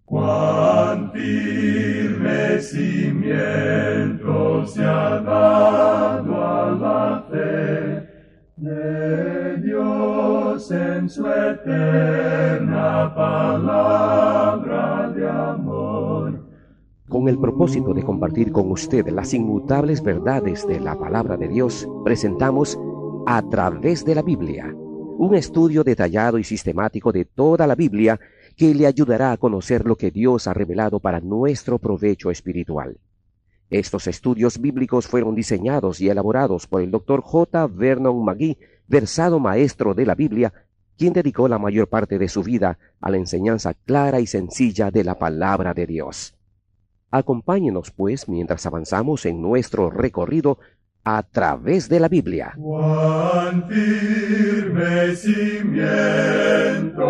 Cuán firme cimiento se ha dado a la fe de Dios en su eterna palabra de amor. Con el propósito de compartir con usted las inmutables verdades de la palabra de Dios, presentamos A Través de la Biblia, un estudio detallado y sistemático de toda la Biblia que le ayudará a conocer lo que Dios ha revelado para nuestro provecho espiritual. Estos estudios bíblicos fueron diseñados y elaborados por el Dr. J. Vernon McGee, versado maestro de la Biblia, quien dedicó la mayor parte de su vida a la enseñanza clara y sencilla de la palabra de Dios. Acompáñenos, pues, mientras avanzamos en nuestro recorrido a través de la Biblia. Cuán firme cimiento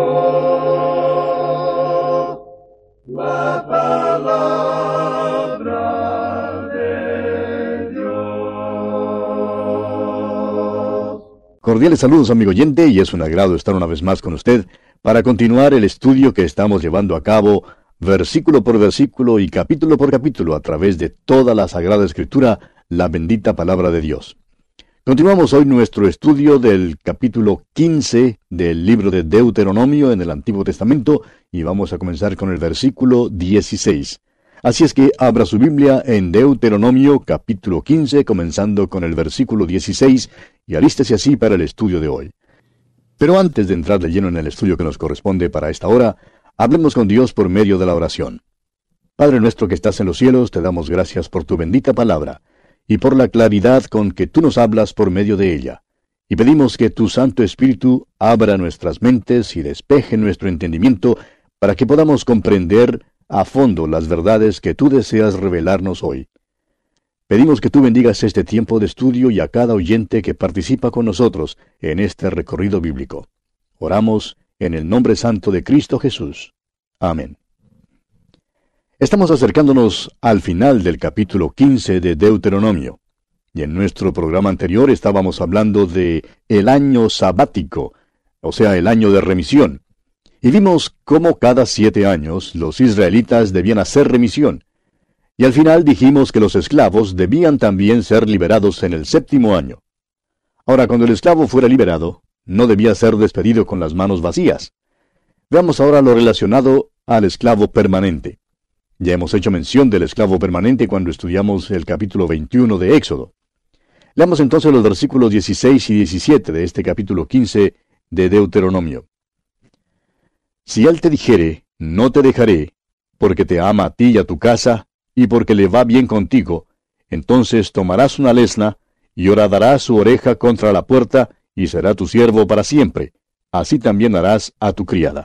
la palabra de Dios. Cordiales saludos, amigo oyente, y es un agrado estar una vez más con usted para continuar el estudio que estamos llevando a cabo versículo por versículo y capítulo por capítulo a través de toda la Sagrada Escritura, la bendita palabra de Dios. Continuamos hoy nuestro estudio del capítulo 15 del libro de Deuteronomio en el Antiguo Testamento y vamos a comenzar con el versículo 16. Así es que abra su Biblia en Deuteronomio capítulo 15, comenzando con el versículo 16 y alístese así para el estudio de hoy. Pero antes de entrar de lleno en el estudio que nos corresponde para esta hora, hablemos con Dios por medio de la oración. Padre nuestro que estás en los cielos, te damos gracias por tu bendita palabra y por la claridad con que tú nos hablas por medio de ella. Y pedimos que tu Santo Espíritu abra nuestras mentes y despeje nuestro entendimiento para que podamos comprender a fondo las verdades que tú deseas revelarnos hoy. Pedimos que tú bendigas este tiempo de estudio y a cada oyente que participa con nosotros en este recorrido bíblico. Oramos en el nombre santo de Cristo Jesús. Amén. Estamos acercándonos al final del capítulo 15 de Deuteronomio. Y en nuestro programa anterior estábamos hablando de el año sabático, o sea, el año de remisión. Y vimos cómo cada 7 años los israelitas debían hacer remisión. Y al final dijimos que los esclavos debían también ser liberados en el 7º año. Ahora, cuando el esclavo fuera liberado, no debía ser despedido con las manos vacías. Veamos ahora lo relacionado al esclavo permanente. Ya hemos hecho mención del esclavo permanente cuando estudiamos el capítulo 21 de Éxodo. Leamos entonces los versículos 16 y 17 de este capítulo 15 de Deuteronomio. Si él te dijere, no te dejaré, porque te ama a ti y a tu casa, y porque le va bien contigo, entonces tomarás una lesna, y horadarás su oreja contra la puerta, y será tu siervo para siempre. Así también harás a tu criada.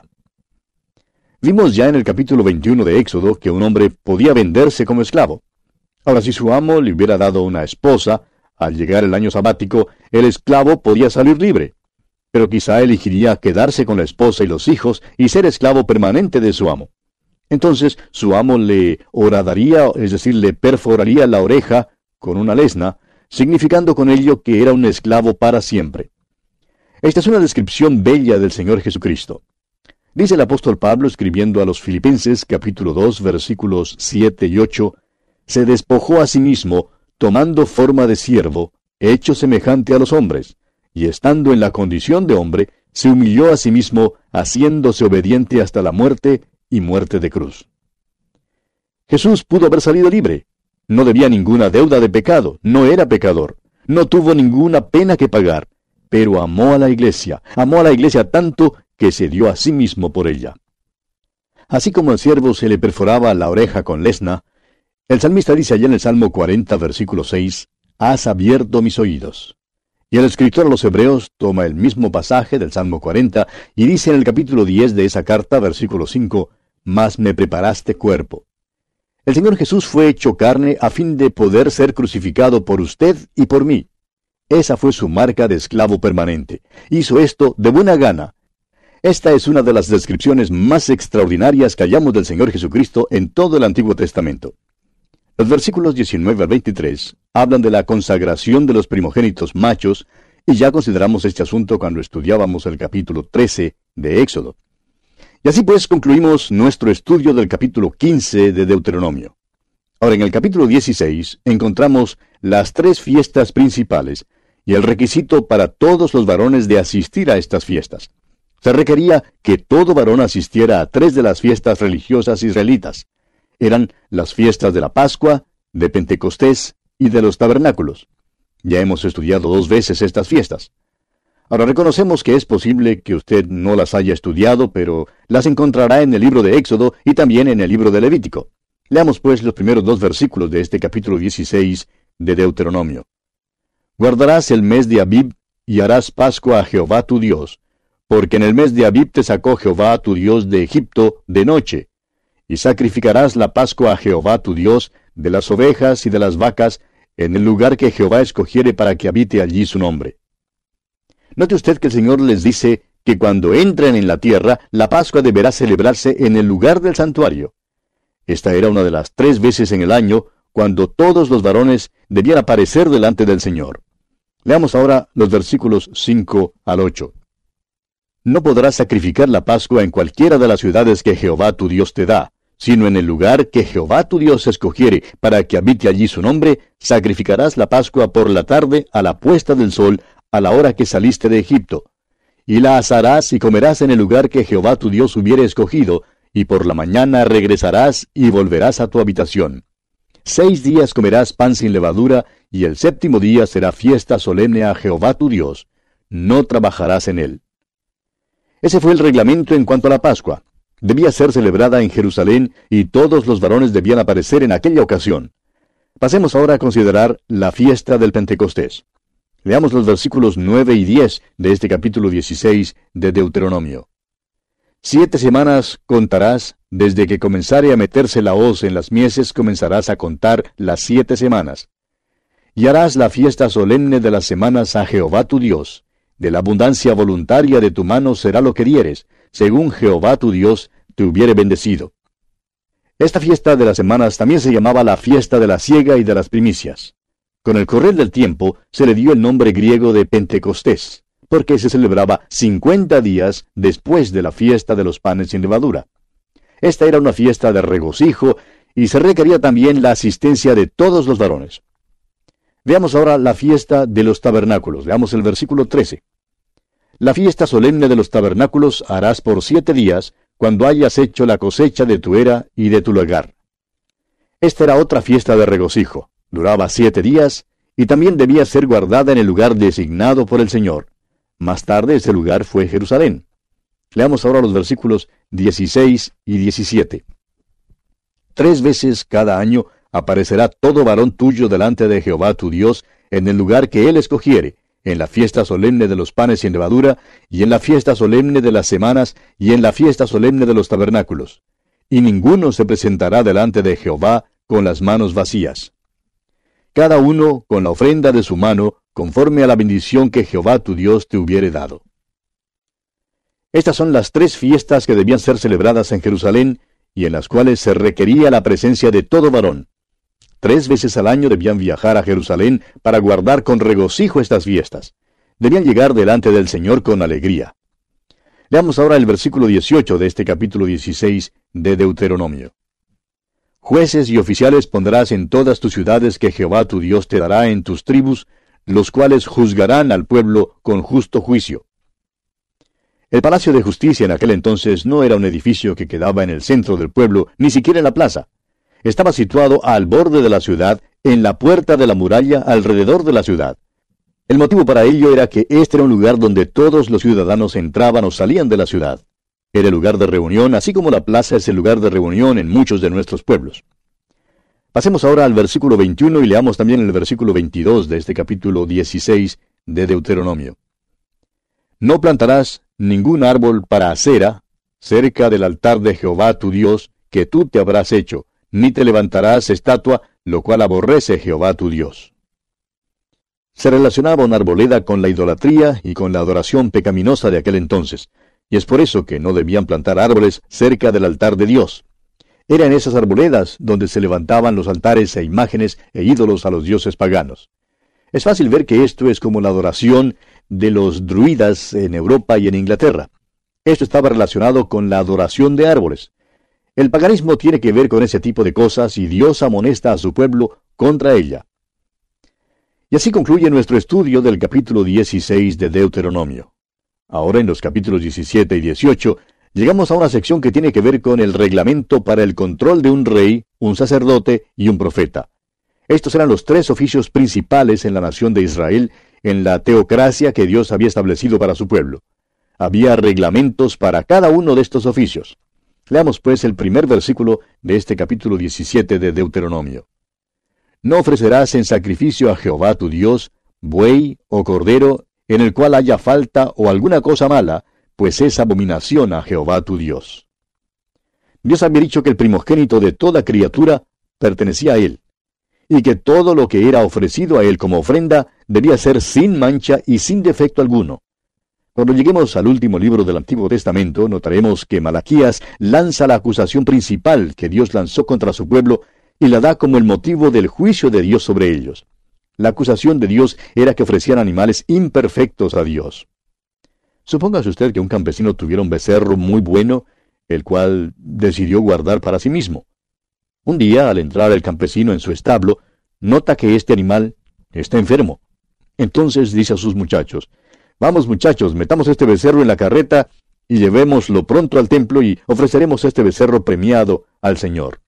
Vimos ya en el capítulo 21 de Éxodo que un hombre podía venderse como esclavo. Ahora, si su amo le hubiera dado una esposa, al llegar el año sabático, el esclavo podía salir libre. Pero quizá elegiría quedarse con la esposa y los hijos y ser esclavo permanente de su amo. Entonces, su amo le horadaría, es decir, le perforaría la oreja con una lesna, significando con ello que era un esclavo para siempre. Esta es una descripción bella del Señor Jesucristo. Dice el apóstol Pablo escribiendo a los Filipenses capítulo 2 versículos 7 y 8, se despojó a sí mismo, tomando forma de siervo, hecho semejante a los hombres, y estando en la condición de hombre, se humilló a sí mismo, haciéndose obediente hasta la muerte y muerte de cruz. Jesús pudo haber salido libre. No debía ninguna deuda de pecado, no era pecador, no tuvo ninguna pena que pagar, pero amó a la iglesia tanto que se dio a sí mismo por ella. Así como al siervo se le perforaba la oreja con lesna, el salmista dice allá en el Salmo 40, versículo 6, «Has abierto mis oídos». Y el escritor a los Hebreos toma el mismo pasaje del Salmo 40 y dice en el capítulo 10 de esa carta, versículo 5, «Mas me preparaste cuerpo». El Señor Jesús fue hecho carne a fin de poder ser crucificado por usted y por mí. Esa fue su marca de esclavo permanente. Hizo esto de buena gana. Esta es una de las descripciones más extraordinarias que hallamos del Señor Jesucristo en todo el Antiguo Testamento. Los versículos 19 al 23 hablan de la consagración de los primogénitos machos, y ya consideramos este asunto cuando estudiábamos el capítulo 13 de Éxodo. Y Y así pues concluimos nuestro estudio del capítulo 15 de Deuteronomio. Ahora en el capítulo 16 encontramos las 3 fiestas principales y el requisito para todos los varones de asistir a estas fiestas. Se requería que todo varón asistiera a 3 de las fiestas religiosas israelitas. Eran las fiestas de la Pascua, de Pentecostés y de los tabernáculos. Ya hemos estudiado 2 veces estas fiestas. Ahora reconocemos que es posible que usted no las haya estudiado, pero las encontrará en el libro de Éxodo y también en el libro de Levítico. Leamos pues los primeros 2 versículos de este capítulo 16 de Deuteronomio. Guardarás el mes de Abib y harás Pascua a Jehová tu Dios, porque en el mes de Abib te sacó Jehová tu Dios de Egipto de noche. Y sacrificarás la Pascua a Jehová tu Dios de las ovejas y de las vacas en el lugar que Jehová escogiere para que habite allí su nombre. Note usted que el Señor les dice que cuando entren en la tierra, la Pascua deberá celebrarse en el lugar del santuario. Esta era una de las 3 veces en el año cuando todos los varones debían aparecer delante del Señor. Leamos ahora los versículos 5 al 8. No podrás sacrificar la Pascua en cualquiera de las ciudades que Jehová tu Dios te da, sino en el lugar que Jehová tu Dios escogiere para que habite allí su nombre, sacrificarás la Pascua por la tarde a la puesta del sol, a la hora que saliste de Egipto. Y la asarás y comerás en el lugar que Jehová tu Dios hubiere escogido, y por la mañana regresarás y volverás a tu habitación. 6 días comerás pan sin levadura, y el 7º día será fiesta solemne a Jehová tu Dios. No trabajarás en él. Ese fue el reglamento en cuanto a la Pascua. Debía ser celebrada en Jerusalén, y todos los varones debían aparecer en aquella ocasión. Pasemos ahora a considerar la fiesta del Pentecostés. Leamos los versículos 9 y 10 de este capítulo 16 de Deuteronomio. 7 semanas contarás, desde que comenzare a meterse la hoz en las mieses comenzarás a contar las 7 semanas. Y harás la fiesta solemne de las semanas a Jehová tu Dios. De la abundancia voluntaria de tu mano será lo que dieres, según Jehová tu Dios te hubiere bendecido. Esta fiesta de las semanas también se llamaba la fiesta de la siega y de las primicias. Con el correr del tiempo se le dio el nombre griego de Pentecostés, porque se celebraba 50 días después de la fiesta de los panes sin levadura. Esta era una fiesta de regocijo y se requería también la asistencia de todos los varones. Veamos ahora la fiesta de los tabernáculos. Leamos el versículo 13. La fiesta solemne de los tabernáculos harás por 7 días, cuando hayas hecho la cosecha de tu era y de tu lagar. Esta era otra fiesta de regocijo. Duraba 7 días, y también debía ser guardada en el lugar designado por el Señor. Más tarde ese lugar fue Jerusalén. Leamos ahora los versículos 16 y 17. 3 veces cada año aparecerá todo varón tuyo delante de Jehová tu Dios en el lugar que él escogiere, en la fiesta solemne de los panes sin levadura, y en la fiesta solemne de las semanas, y en la fiesta solemne de los tabernáculos. Y ninguno se presentará delante de Jehová con las manos vacías. Cada uno con la ofrenda de su mano, conforme a la bendición que Jehová tu Dios te hubiere dado. Estas son las 3 fiestas que debían ser celebradas en Jerusalén, y en las cuales se requería la presencia de todo varón. 3 veces al año debían viajar a Jerusalén para guardar con regocijo estas fiestas. Debían llegar delante del Señor con alegría. Leamos ahora el versículo 18 de este capítulo 16 de Deuteronomio. Jueces y oficiales pondrás en todas tus ciudades que Jehová tu Dios te dará en tus tribus, los cuales juzgarán al pueblo con justo juicio. El Palacio de Justicia en aquel entonces no era un edificio que quedaba en el centro del pueblo, ni siquiera en la plaza. Estaba situado al borde de la ciudad, en la puerta de la muralla alrededor de la ciudad. El motivo para ello era que este era un lugar donde todos los ciudadanos entraban o salían de la ciudad. Era el lugar de reunión, así como la plaza es el lugar de reunión en muchos de nuestros pueblos. Pasemos ahora al versículo 21 y leamos también el versículo 22 de este capítulo 16 de Deuteronomio. No plantarás ningún árbol para acera cerca del altar de Jehová tu Dios, que tú te habrás hecho, ni te levantarás estatua, lo cual aborrece Jehová tu Dios. Se relacionaba una arboleda con la idolatría y con la adoración pecaminosa de aquel entonces, y es por eso que no debían plantar árboles cerca del altar de Dios. Era en esas arboledas donde se levantaban los altares e imágenes e ídolos a los dioses paganos. Es fácil ver que esto es como la adoración de los druidas en Europa y en Inglaterra. Esto estaba relacionado con la adoración de árboles. El paganismo tiene que ver con ese tipo de cosas y Dios amonesta a su pueblo contra ella. Y así concluye nuestro estudio del capítulo 16 de Deuteronomio. Ahora en los capítulos 17 y 18 llegamos a una sección que tiene que ver con el reglamento para el control de un rey, un sacerdote y un profeta. Estos eran los tres oficios principales en la nación de Israel, en la teocracia que Dios había establecido para su pueblo. Había reglamentos para cada uno de estos oficios. Leamos pues el primer versículo de este capítulo 17 de Deuteronomio. No ofrecerás en sacrificio a Jehová tu Dios buey o cordero en el cual haya falta o alguna cosa mala, pues es abominación a Jehová tu Dios. Dios había dicho que el primogénito de toda criatura pertenecía a Él, y que todo lo que era ofrecido a Él como ofrenda debía ser sin mancha y sin defecto alguno. Cuando lleguemos al último libro del Antiguo Testamento, notaremos que Malaquías lanza la acusación principal que Dios lanzó contra su pueblo y la da como el motivo del juicio de Dios sobre ellos. La acusación de Dios era que ofrecían animales imperfectos a Dios. Supóngase usted que un campesino tuviera un becerro muy bueno, el cual decidió guardar para sí mismo. Un día, al entrar el campesino en su establo, nota que este animal está enfermo. Entonces dice a sus muchachos: «Vamos, muchachos, metamos este becerro en la carreta y llevémoslo pronto al templo y ofreceremos este becerro premiado al Señor».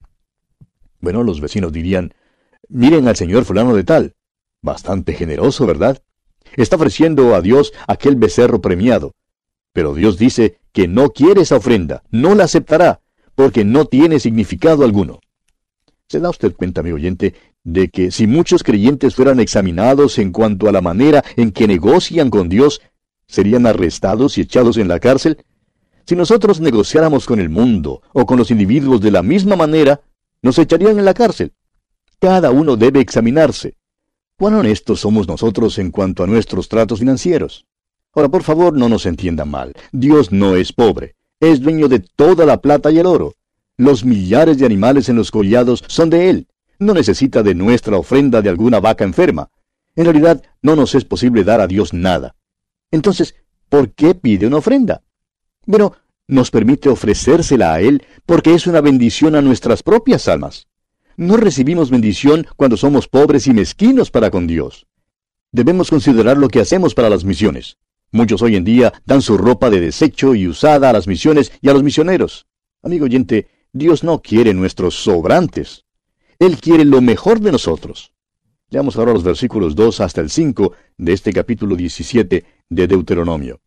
Bueno, los vecinos dirían: «Miren al señor fulano de tal. Bastante generoso, ¿verdad? Está ofreciendo a Dios aquel becerro premiado. Pero Dios dice que no quiere esa ofrenda, no la aceptará, porque no tiene significado alguno». ¿Se da usted cuenta, amigo oyente, de que si muchos creyentes fueran examinados en cuanto a la manera en que negocian con Dios, serían arrestados y echados en la cárcel? Si nosotros negociáramos con el mundo o con los individuos de la misma manera, nos echarían en la cárcel. Cada uno debe examinarse. ¿Cuán honestos somos nosotros en cuanto a nuestros tratos financieros? Ahora, por favor, no nos entiendan mal. Dios no es pobre. Es dueño de toda la plata y el oro. Los millares de animales en los collados son de Él. No necesita de nuestra ofrenda de alguna vaca enferma. En realidad, no nos es posible dar a Dios nada. Entonces, ¿por qué pide una ofrenda? Bueno, nos permite ofrecérsela a Él porque es una bendición a nuestras propias almas. No recibimos bendición cuando somos pobres y mezquinos para con Dios. Debemos considerar lo que hacemos para las misiones. Muchos hoy en día dan su ropa de desecho y usada a las misiones y a los misioneros. Amigo oyente, Dios no quiere nuestros sobrantes. Él quiere lo mejor de nosotros. Leamos ahora los versículos 2 hasta el 5 de este capítulo 17 de Deuteronomio.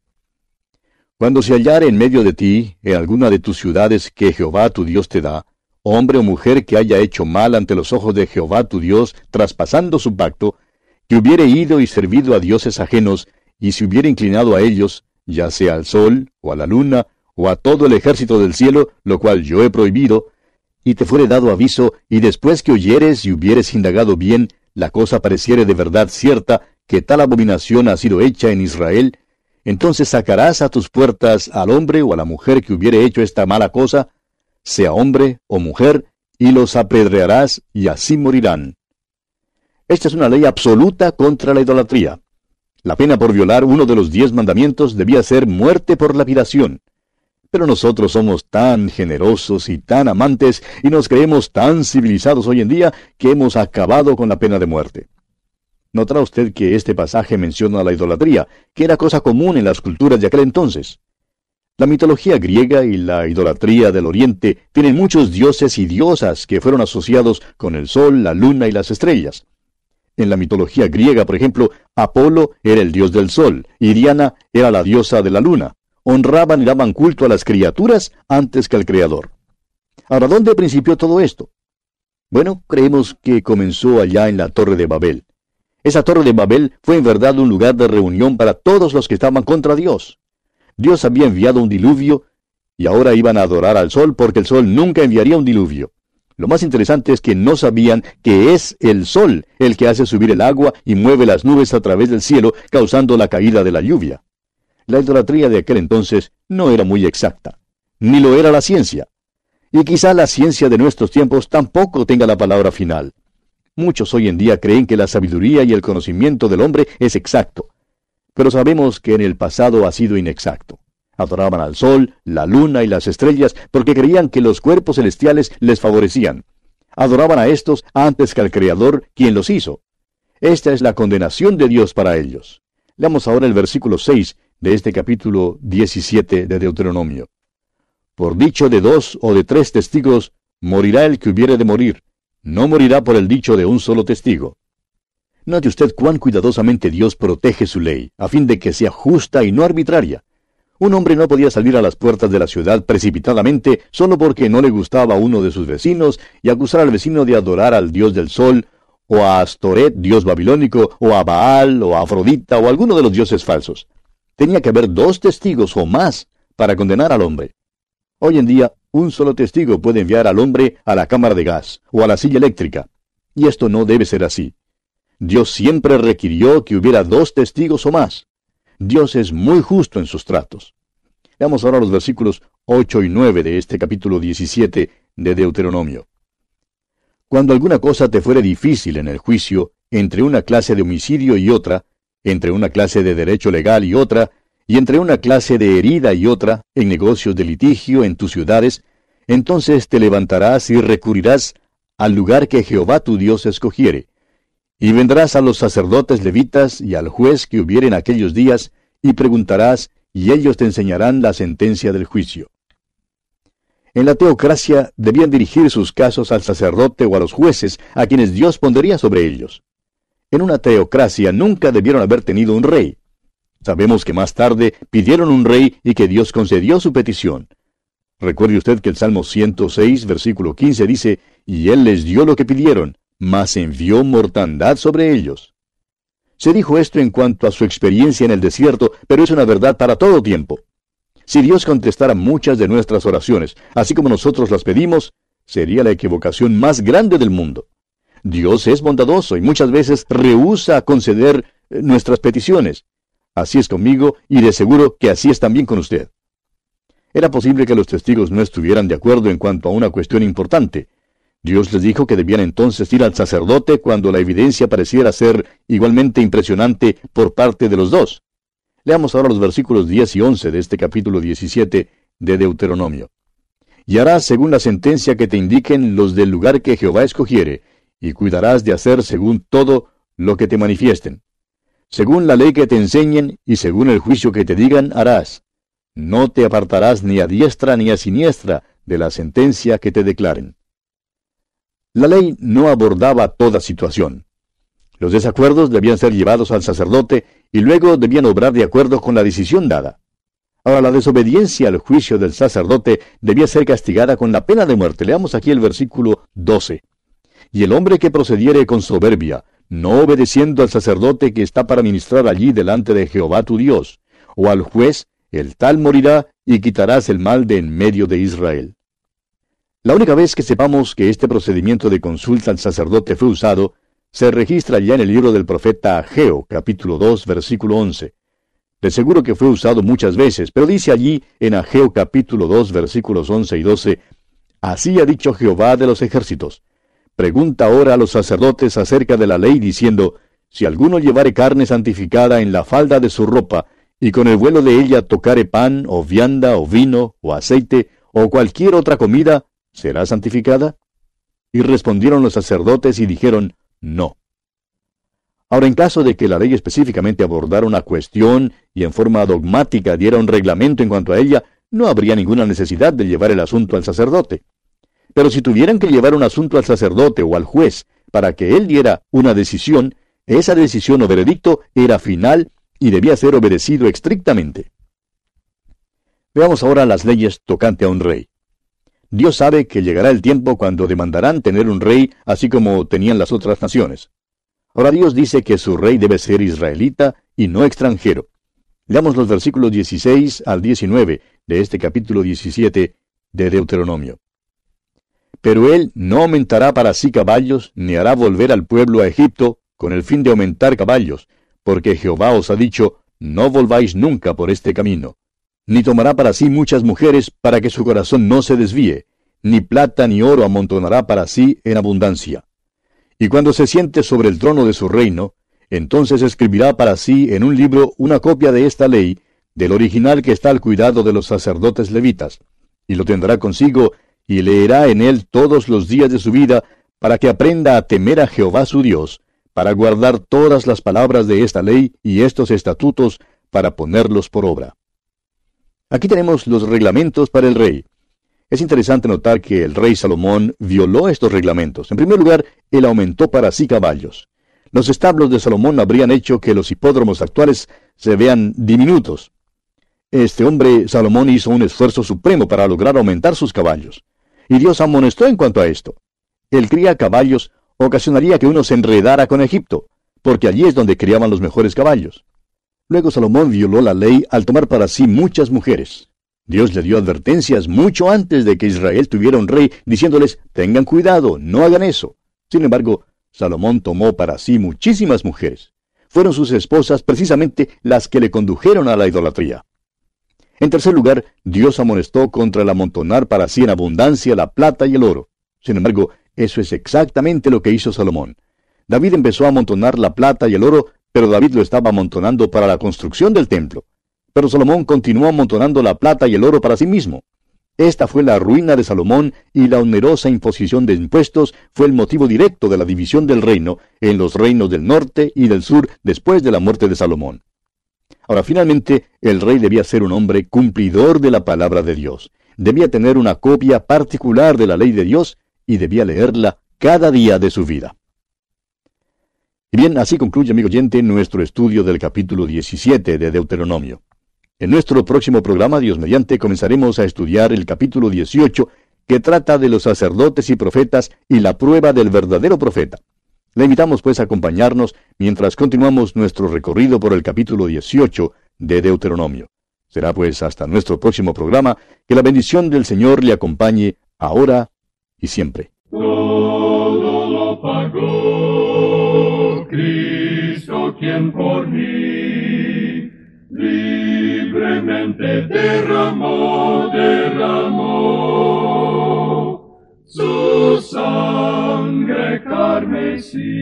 Cuando se hallare en medio de ti, en alguna de tus ciudades que Jehová tu Dios te da, hombre o mujer que haya hecho mal ante los ojos de Jehová tu Dios, traspasando su pacto, que hubiere ido y servido a dioses ajenos, y se hubiere inclinado a ellos, ya sea al sol, o a la luna, o a todo el ejército del cielo, lo cual yo he prohibido, y te fuere dado aviso, y después que oyeres y hubieres indagado bien, la cosa pareciere de verdad cierta, que tal abominación ha sido hecha en Israel, entonces sacarás a tus puertas al hombre o a la mujer que hubiere hecho esta mala cosa, sea hombre o mujer, y los apedrearás, y así morirán. Esta es una ley absoluta contra la idolatría. La pena por violar uno de los 10 mandamientos debía ser muerte por lapidación. Pero nosotros somos tan generosos y tan amantes y nos creemos tan civilizados hoy en día que hemos acabado con la pena de muerte. Notará usted que este pasaje menciona la idolatría, que era cosa común en las culturas de aquel entonces. La mitología griega y la idolatría del Oriente tienen muchos dioses y diosas que fueron asociados con el sol, la luna y las estrellas. En la mitología griega, por ejemplo, Apolo era el dios del sol y Diana era la diosa de la luna. Honraban y daban culto a las criaturas antes que al Creador. Ahora, ¿dónde principió todo esto? Bueno, creemos que comenzó allá en la Torre de Babel. Esa Torre de Babel fue en verdad un lugar de reunión para todos los que estaban contra Dios. Dios había enviado un diluvio y ahora iban a adorar al sol porque el sol nunca enviaría un diluvio. Lo más interesante es que no sabían que es el sol el que hace subir el agua y mueve las nubes a través del cielo, causando la caída de la lluvia. La idolatría de aquel entonces no era muy exacta, ni lo era la ciencia. Y quizá la ciencia de nuestros tiempos tampoco tenga la palabra final. Muchos hoy en día creen que la sabiduría y el conocimiento del hombre es exacto, pero sabemos que en el pasado ha sido inexacto. Adoraban al sol, la luna y las estrellas porque creían que los cuerpos celestiales les favorecían. Adoraban a estos antes que al Creador, quien los hizo. Esta es la condenación de Dios para ellos. Leamos ahora el versículo 6 de este capítulo 17 de Deuteronomio. Por dicho de 2 o de 3 testigos, morirá el que hubiere de morir. No morirá por el dicho de un solo testigo. Note usted cuán cuidadosamente Dios protege su ley, a fin de que sea justa y no arbitraria. Un hombre no podía salir a las puertas de la ciudad precipitadamente solo porque no le gustaba a uno de sus vecinos y acusar al vecino de adorar al dios del sol, o a Astoret, dios babilónico, o a Baal, o a Afrodita, o a alguno de los dioses falsos. Tenía que haber 2 testigos o más para condenar al hombre. Hoy en día, un solo testigo puede enviar al hombre a la cámara de gas o a la silla eléctrica. Y esto no debe ser así. Dios siempre requirió que hubiera 2 testigos o más. Dios es muy justo en sus tratos. Veamos ahora los versículos 8 y 9 de este capítulo 17 de Deuteronomio. Cuando alguna cosa te fuere difícil en el juicio, entre una clase de homicidio y otra, entre una clase de derecho legal y otra, y entre una clase de herida y otra, en negocios de litigio en tus ciudades, entonces te levantarás y recurrirás al lugar que Jehová tu Dios escogiere, y vendrás a los sacerdotes levitas y al juez que hubiere en aquellos días, y preguntarás, y ellos te enseñarán la sentencia del juicio. En la teocracia debían dirigir sus casos al sacerdote o a los jueces, a quienes Dios pondría sobre ellos. En una teocracia nunca debieron haber tenido un rey. Sabemos que más tarde pidieron un rey y que Dios concedió su petición. Recuerde usted que el Salmo 106, versículo 15 dice, y Él les dio lo que pidieron, mas envió mortandad sobre ellos. Se dijo esto en cuanto a su experiencia en el desierto, pero es una verdad para todo tiempo. Si Dios contestara muchas de nuestras oraciones, así como nosotros las pedimos, sería la equivocación más grande del mundo. Dios es bondadoso y muchas veces rehúsa conceder nuestras peticiones. Así es conmigo y de seguro que así es también con usted. Era posible que los testigos no estuvieran de acuerdo en cuanto a una cuestión importante. Dios les dijo que debían entonces ir al sacerdote cuando la evidencia pareciera ser igualmente impresionante por parte de los 2. Leamos ahora los versículos 10 y 11 de este capítulo 17 de Deuteronomio. Y harás según la sentencia que te indiquen los del lugar que Jehová escogiere, y cuidarás de hacer según todo lo que te manifiesten. Según la ley que te enseñen, y según el juicio que te digan, harás. No te apartarás ni a diestra ni a siniestra de la sentencia que te declaren. La ley no abordaba toda situación. Los desacuerdos debían ser llevados al sacerdote y luego debían obrar de acuerdo con la decisión dada. Ahora, la desobediencia al juicio del sacerdote debía ser castigada con la pena de muerte. Leamos aquí el versículo 12. Y el hombre que procediere con soberbia, no obedeciendo al sacerdote que está para ministrar allí delante de Jehová tu Dios, o al juez, el tal morirá, y quitarás el mal de en medio de Israel. La única vez que sepamos que este procedimiento de consulta al sacerdote fue usado, se registra ya en el libro del profeta Ageo, capítulo 2, versículo 11. De seguro que fue usado muchas veces, pero dice allí en Ageo capítulo 2, versículos 11 y 12, Así ha dicho Jehová de los ejércitos. Pregunta ahora a los sacerdotes acerca de la ley, diciendo, Si alguno llevare carne santificada en la falda de su ropa, y con el vuelo de ella tocare pan, o vianda, o vino, o aceite, o cualquier otra comida, ¿será santificada? Y respondieron los sacerdotes y dijeron, No. Ahora, en caso de que la ley específicamente abordara una cuestión y en forma dogmática diera un reglamento en cuanto a ella, no habría ninguna necesidad de llevar el asunto al sacerdote. Pero si tuvieran que llevar un asunto al sacerdote o al juez para que él diera una decisión, esa decisión o veredicto era final y debía ser obedecido estrictamente. Veamos ahora las leyes tocante a un rey. Dios sabe que llegará el tiempo cuando demandarán tener un rey así como tenían las otras naciones. Ahora Dios dice que su rey debe ser israelita y no extranjero. Leamos los versículos 16 al 19 de este capítulo 17 de Deuteronomio. Pero él no aumentará para sí caballos, ni hará volver al pueblo a Egipto, con el fin de aumentar caballos, porque Jehová os ha dicho, no volváis nunca por este camino. Ni tomará para sí muchas mujeres, para que su corazón no se desvíe, ni plata ni oro amontonará para sí en abundancia. Y cuando se siente sobre el trono de su reino, entonces escribirá para sí en un libro una copia de esta ley, del original que está al cuidado de los sacerdotes levitas, y lo tendrá consigo y leerá en él todos los días de su vida, para que aprenda a temer a Jehová su Dios, para guardar todas las palabras de esta ley y estos estatutos, para ponerlos por obra. Aquí tenemos los reglamentos para el rey. Es interesante notar que el rey Salomón violó estos reglamentos. En primer lugar, él aumentó para sí caballos. Los establos de Salomón habrían hecho que los hipódromos actuales se vean diminutos. Este hombre, Salomón, hizo un esfuerzo supremo para lograr aumentar sus caballos. Y Dios amonestó en cuanto a esto. El cría caballos ocasionaría que uno se enredara con Egipto, porque allí es donde criaban los mejores caballos. Luego Salomón violó la ley al tomar para sí muchas mujeres. Dios le dio advertencias mucho antes de que Israel tuviera un rey, diciéndoles, tengan cuidado, no hagan eso. Sin embargo, Salomón tomó para sí muchísimas mujeres. Fueron sus esposas precisamente las que le condujeron a la idolatría. En tercer lugar, Dios amonestó contra el amontonar para sí en abundancia la plata y el oro. Sin embargo, eso es exactamente lo que hizo Salomón. David empezó a amontonar la plata y el oro, pero David lo estaba amontonando para la construcción del templo. Pero Salomón continuó amontonando la plata y el oro para sí mismo. Esta fue la ruina de Salomón, y la onerosa imposición de impuestos fue el motivo directo de la división del reino en los reinos del norte y del sur después de la muerte de Salomón. Ahora, finalmente, el rey debía ser un hombre cumplidor de la palabra de Dios. Debía tener una copia particular de la ley de Dios y debía leerla cada día de su vida. Y bien, así concluye, amigo oyente, nuestro estudio del capítulo 17 de Deuteronomio. En nuestro próximo programa, Dios mediante, comenzaremos a estudiar el capítulo 18, que trata de los sacerdotes y profetas y la prueba del verdadero profeta. Le invitamos pues a acompañarnos mientras continuamos nuestro recorrido por el capítulo 18 de Deuteronomio. Será pues hasta nuestro próximo programa, que la bendición del Señor le acompañe ahora y siempre. Todo lo pagó Cristo, quien por mí libremente derramó su sangre carmesí.